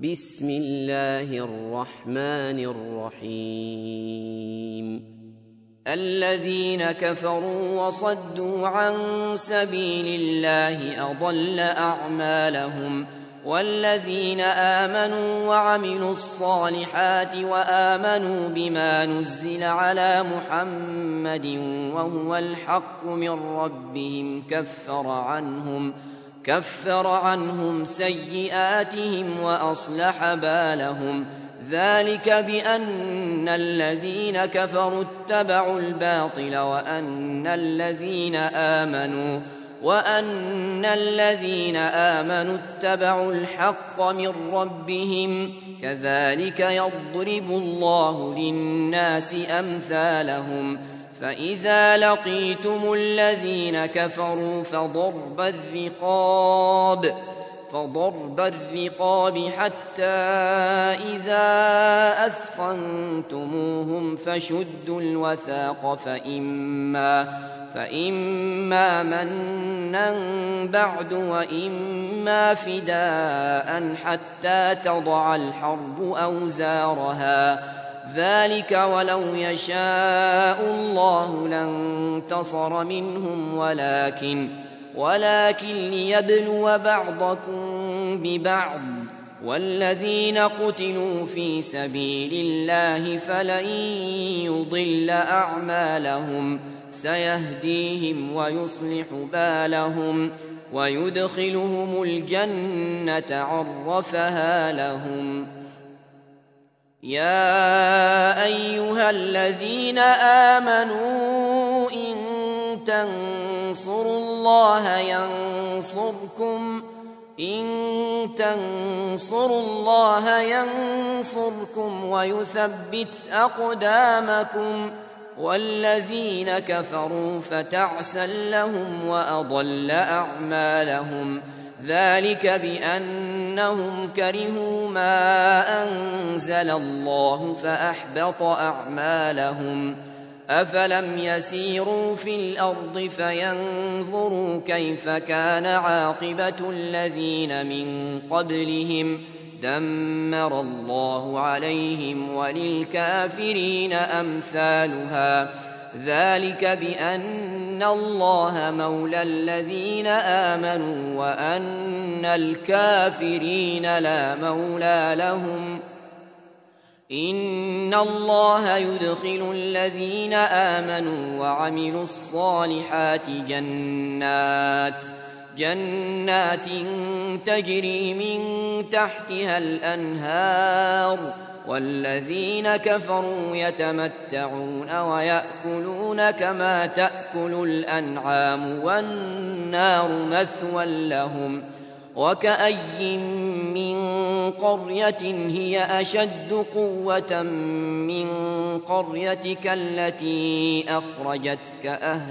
بسم الله الرحمن الرحيم الذين كفروا وصدوا عن سبيل الله أضل أعمالهم والذين آمنوا وعملوا الصالحات وآمنوا بما نزل على محمد وهو الحق من ربهم كفر عنهم سيئاتهم وأصلح بالهم ذلك بأن الذين كفروا اتبعوا الباطل وأن الذين آمنوا اتبعوا الحق من ربهم كذلك يضرب الله للناس أمثالهم فإذا لقيتم الذين كفروا فضرب الرقاب حتى إذا أثخنتموهم فشدوا الوثاق فإما منا بعد وإما فداء حتى تضع الحرب أوزارها ذلك ولو يشاء الله لانتصر منهم ولكن ليبلو بعضكم ببعض والذين قتلوا في سبيل الله فلن يضل أعمالهم سيهديهم ويصلح بالهم ويدخلهم الجنة عرفها لهم يا أيها الذين آمنوا إن تنصروا الله ينصركم ويثبت أقدامكم والذين كفروا فتعسا لهم وأضل أعمالهم ذلك بأنهم كرهوا ما أنزل الله فأحبط أعمالهم أفلم يسيروا في الأرض فينظروا كيف كان عاقبة الذين من قبلهم دمر الله عليهم وللكافرين أمثالها ذلك بأن الله مولى الذين آمنوا وأن الكافرين لا مولى لهم إن الله يدخل الذين آمنوا وعملوا الصالحات جنات تجري من تحتها الأنهار والذين كفروا يتمتعون ويأكلون كما تأكل الأنعام والنار مثوى لهم وكأي من قرية هي أشد قوة من قريتك التي أخرجتك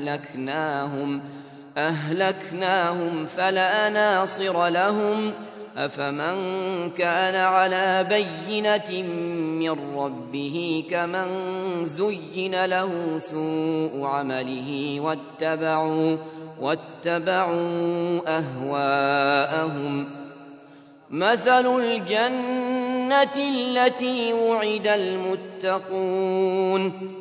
أهلكناهم فلا ناصر لهم أفمن كان على بينة من ربه كمن زين له سوء عمله واتبعوا أهواءهم مثل الجنة التي وعد المتقون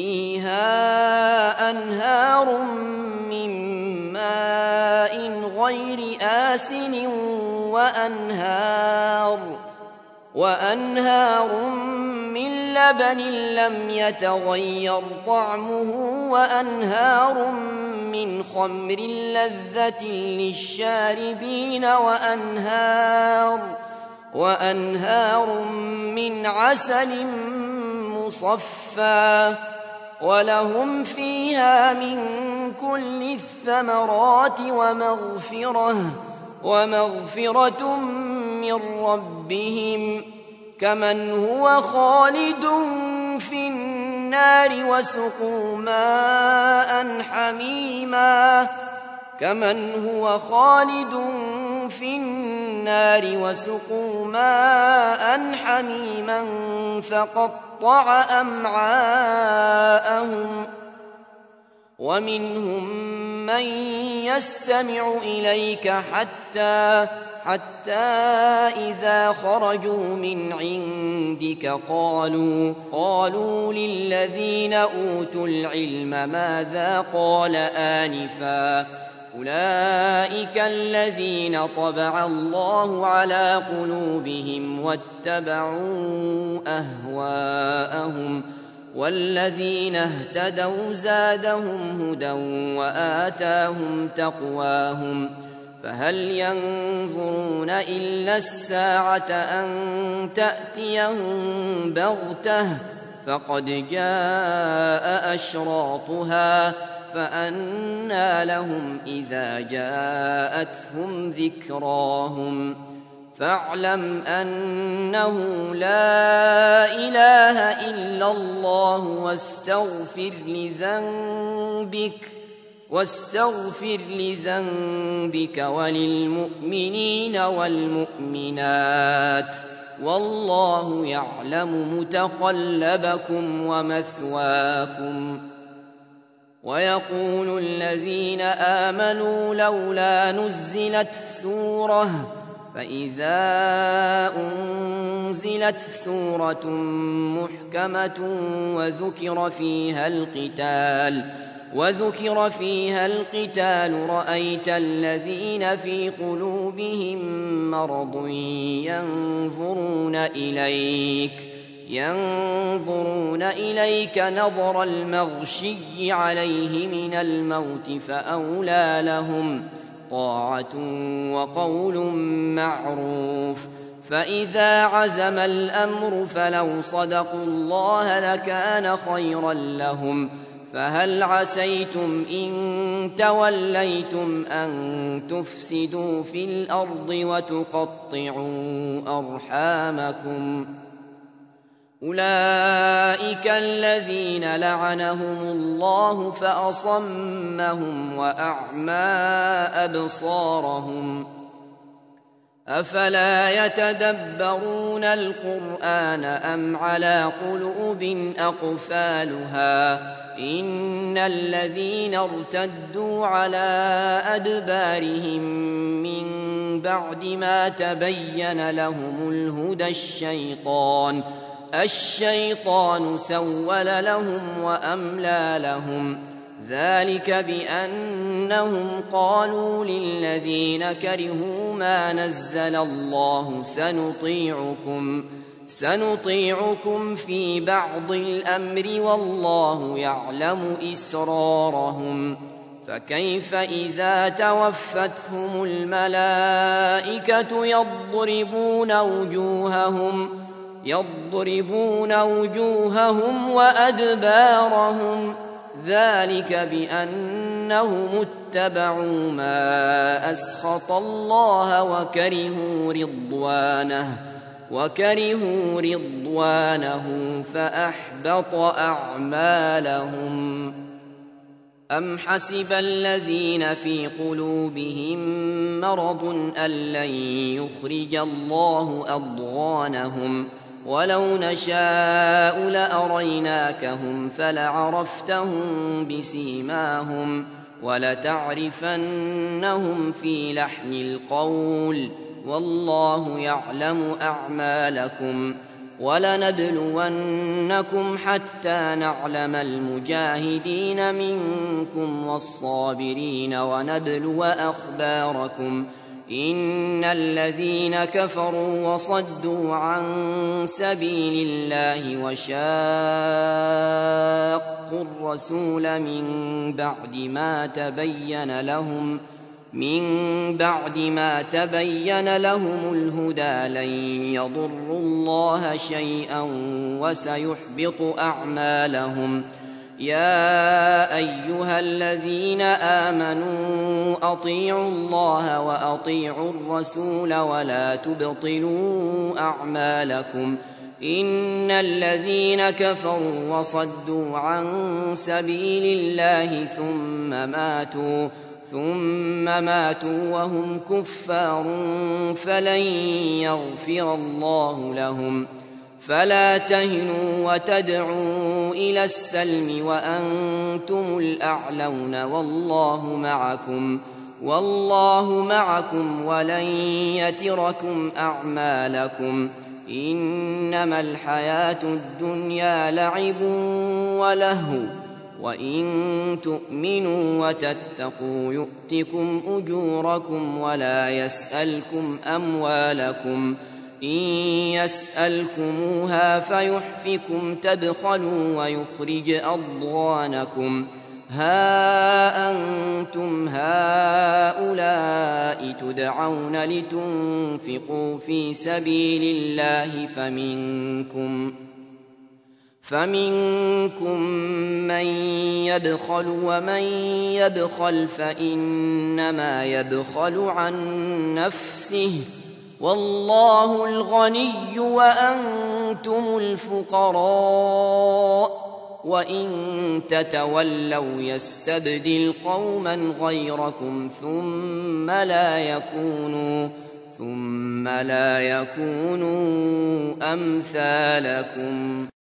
فيها أنهار من ماء غير آسن وأنهار من لبن لم يتغير طعمه وأنهار من خمر لذة للشاربين وأنهار من عسل مصفى ولهم فيها من كل الثمرات ومغفرة من ربهم كمن هو خالد في النار وسقوا ماء حميما فقطع أمعاءهم ومنهم من يستمع إليك حتى إذا خرجوا من عندك قالوا للذين أوتوا العلم ماذا قال آنفا أولئك الذين طبع الله على قلوبهم واتبعوا أهواءهم والذين اهتدوا زادهم هدى وآتاهم تقواهم فهل ينظرون إلا الساعة أن تأتيهم بغتة فقد جاء أشراطها فأنى لهم إذا جاءتهم ذكراهم فاعلم أنه لا إله إلا الله واستغفر لذنبك وللمؤمنين والمؤمنات والله يعلم متقلبكم ومثواكم. ويقول الذين آمنوا لولا نزلت سورة فإذا أنزلت سورة محكمة وذكر فيها القتال رأيت الذين في قلوبهم مرض ينظرون إليك نظر المغشي عليه من الموت فأولى لهم طاعة وقول معروف فإذا عزم الأمر فلو صدقوا الله لكان خيرا لهم فهل عسيتم إن توليتم أن تفسدوا في الأرض وتقطعوا أرحامكم أولئك الذين لعنهم الله فأصمهم وأعمى أبصارهم أفلا يتدبرون القرآن أم على قلوب أقفالها إن الذين ارتدوا على أدبارهم من بعد ما تبين لهم الهدى الشيطان سول لهم وأملى لهم ذلك بأنهم قالوا للذين كرهوا ما نزل الله سنطيعكم في بعض الأمر والله يعلم إسرارهم فكيف إذا توفتهم الملائكة يضربون وجوههم وأدبارهم ذلك بأنهم اتبعوا ما أسخط الله وكرهوا رضوانه فأحبط أعمالهم أم حسب الذين في قلوبهم مرض أن لن يخرج الله أضغانهم ولو نشاء لأريناكهم فلعرفتهم بسيماهم ولتعرفنهم في لحن القول والله يعلم أعمالكم ولنبلونكم حتى نعلم المجاهدين منكم والصابرين ونبلو أخباركم إن الذين كفروا وصدوا عن سبيل الله وشاقوا الرسول من بعد ما تبين لهم الهدى لن يضروا الله شيئا وسيحبط أعمالهم يا أيها الذين آمنوا أطيعوا الله وأطيعوا الرسول ولا تبطلوا أعمالكم إن الذين كفروا وصدوا عن سبيل الله ثم ماتوا وهم كفار فلن يغفر الله لهم فلا تهنوا وتدعوا إلى السلم وأنتم الأعلون والله معكم ولن يتركم أعمالكم. إنما الحياة الدنيا لعب ولهو وإن تؤمنوا وتتقوا يؤتكم أجوركم ولا يسألكم أموالكم. إن يسألكموها فيحفكم تبخلوا ويخرج أضغانكم. ها أنتم هؤلاء تدعون لتنفقوا في سبيل الله فمنكم من يبخل ومن يبخل فإنما يبخل عن نفسه والله الغني وأنتم الفقراء وإن تتولوا يستبدل قوما غيركم ثم لا يكونوا أمثالكم.